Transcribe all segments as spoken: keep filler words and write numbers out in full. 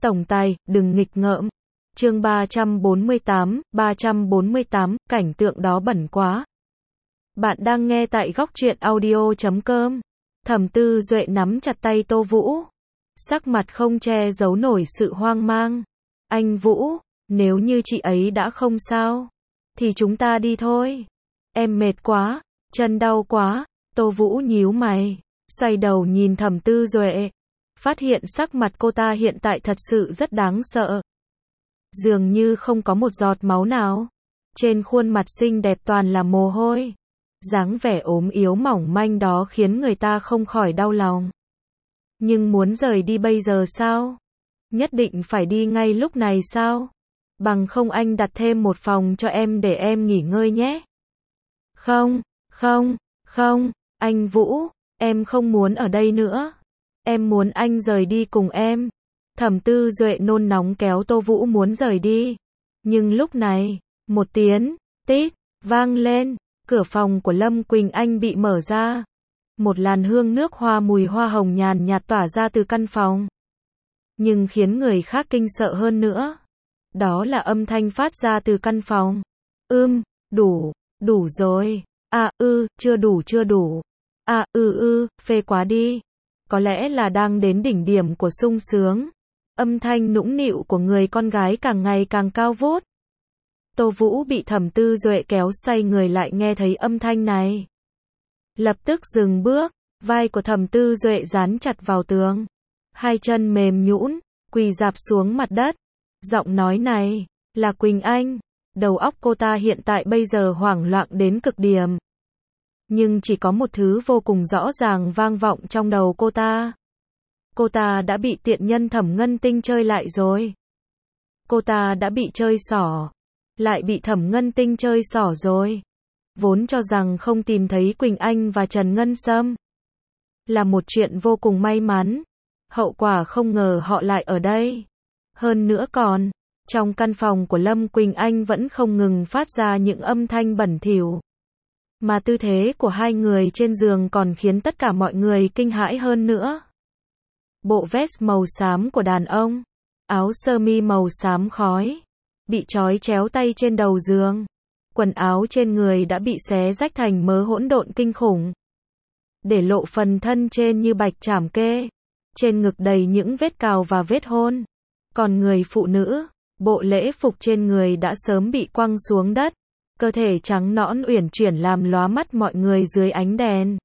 Tổng tài, đừng nghịch ngợm. Chương ba trăm bốn mươi tám, ba trăm bốn mươi tám, cảnh tượng đó bẩn quá. Bạn đang nghe tại góc truyện audio chấm com. Thẩm Tư Duệ nắm chặt tay Tô Vũ. Sắc mặt không che giấu nổi sự hoang mang. Anh Vũ, nếu như chị ấy đã không sao, thì chúng ta đi thôi. Em mệt quá, chân đau quá. Tô Vũ nhíu mày, xoay đầu nhìn Thẩm Tư Duệ. Phát hiện sắc mặt cô ta hiện tại thật sự rất đáng sợ. Dường như không có một giọt máu nào. Trên khuôn mặt xinh đẹp toàn là mồ hôi. Dáng vẻ ốm yếu mỏng manh đó khiến người ta không khỏi đau lòng. Nhưng muốn rời đi bây giờ sao? Nhất định phải đi ngay lúc này sao? Bằng không anh đặt thêm một phòng cho em để em nghỉ ngơi nhé. Không, không, không, anh Vũ, em không muốn ở đây nữa. Em muốn anh rời đi cùng em. Thẩm Tư Duệ nôn nóng kéo Tô Vũ muốn rời đi. Nhưng lúc này, một tiếng tít vang lên, cửa phòng của Lâm Quỳnh Anh bị mở ra. Một làn hương nước hoa mùi hoa hồng nhàn nhạt tỏa ra từ căn phòng. Nhưng khiến người khác kinh sợ hơn nữa, đó là âm thanh phát ra từ căn phòng. Ưm, đủ, đủ rồi. À ư, chưa đủ chưa đủ. À ư ư, phê quá đi. Có lẽ là đang đến đỉnh điểm của sung sướng. Âm thanh nũng nịu của người con gái càng ngày càng cao vút. Tô Vũ bị Thẩm Tư Duệ kéo xoay người lại nghe thấy âm thanh này. Lập tức dừng bước, vai của Thẩm Tư Duệ dán chặt vào tường. Hai chân mềm nhũn, quỳ rạp xuống mặt đất. Giọng nói này, là Quỳnh Anh. Đầu óc cô ta hiện tại bây giờ hoảng loạn đến cực điểm. Nhưng chỉ có một thứ vô cùng rõ ràng vang vọng trong đầu cô ta. Cô ta đã bị tiện nhân Thẩm Ngân Tinh chơi lại rồi. Cô ta đã bị chơi xỏ. Lại bị Thẩm Ngân Tinh chơi xỏ rồi. Vốn cho rằng không tìm thấy Quỳnh Anh và Trần Ngân Sâm là một chuyện vô cùng may mắn. Hậu quả không ngờ họ lại ở đây. Hơn nữa còn, trong căn phòng của Lâm Quỳnh Anh vẫn không ngừng phát ra những âm thanh bẩn thỉu. Mà tư thế của hai người trên giường còn khiến tất cả mọi người kinh hãi hơn nữa. Bộ vest màu xám của đàn ông, áo sơ mi màu xám khói, bị trói chéo tay trên đầu giường. Quần áo trên người đã bị xé rách thành mớ hỗn độn kinh khủng. Để lộ phần thân trên như bạch trảm kê. Trên ngực đầy những vết cào và vết hôn. Còn người phụ nữ, bộ lễ phục trên người đã sớm bị quăng xuống đất. Cơ thể trắng nõn uyển chuyển làm lóa mắt mọi người dưới ánh đèn.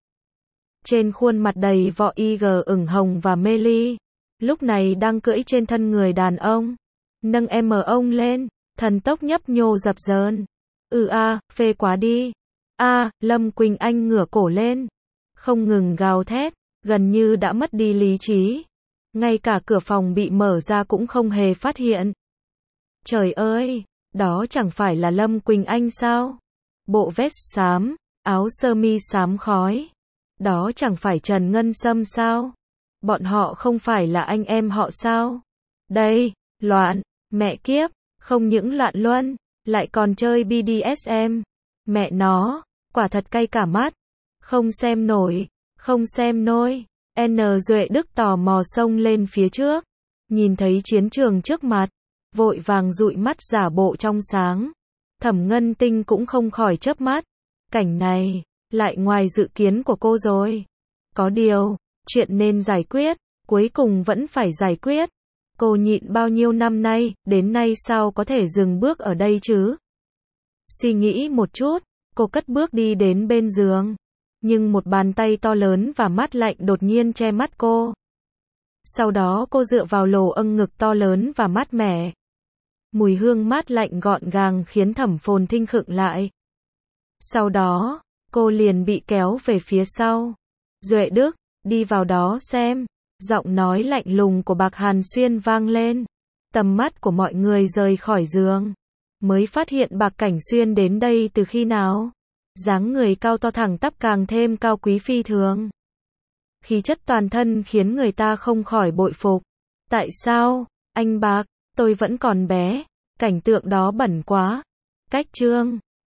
Trên khuôn mặt đầy vọ y gờ ửng hồng và mê ly. Lúc này đang cưỡi trên thân người đàn ông. Nâng em ông lên, thần tốc nhấp nhô dập dờn. Ừ a, phê quá đi. A, Lâm Quỳnh Anh ngửa cổ lên. Không ngừng gào thét, gần như đã mất đi lý trí. Ngay cả cửa phòng bị mở ra cũng không hề phát hiện. Trời ơi, đó chẳng phải là Lâm Quỳnh Anh sao? Bộ vest xám, áo sơ mi xám khói. Đó chẳng phải Trần Ngân Sâm sao? Bọn họ không phải là anh em họ sao? Đây, loạn, mẹ kiếp, không những loạn luân, lại còn chơi bê đê ét em. Mẹ nó, quả thật cay cả mắt. Không xem nổi, không xem nôi. N. Duệ Đức tò mò xông lên phía trước. Nhìn thấy chiến trường trước mặt, vội vàng dụi mắt giả bộ trong sáng. Thẩm Ngân Tinh cũng không khỏi chớp mắt. Cảnh này, lại ngoài dự kiến của cô rồi. Có điều, chuyện nên giải quyết, cuối cùng vẫn phải giải quyết. Cô nhịn bao nhiêu năm nay, đến nay sao có thể dừng bước ở đây chứ? Suy nghĩ một chút, cô cất bước đi đến bên giường. Nhưng một bàn tay to lớn và mát lạnh đột nhiên che mắt cô. Sau đó cô dựa vào lồ âng ngực to lớn và mát mẻ. Mùi hương mát lạnh gọn gàng khiến Thẩm Phồn Thinh khựng lại. Sau đó, cô liền bị kéo về phía sau. Duệ Đức, đi vào đó xem. Giọng nói lạnh lùng của Bạc Hàn Xuyên vang lên. Tầm mắt của mọi người rời khỏi giường. Mới phát hiện Bạc Cảnh Xuyên đến đây từ khi nào. Dáng người cao to thẳng tắp càng thêm cao quý phi thường. Khí chất toàn thân khiến người ta không khỏi bội phục. Tại sao, anh Bạc, tôi vẫn còn bé. Cảnh tượng đó bẩn quá. Cách chương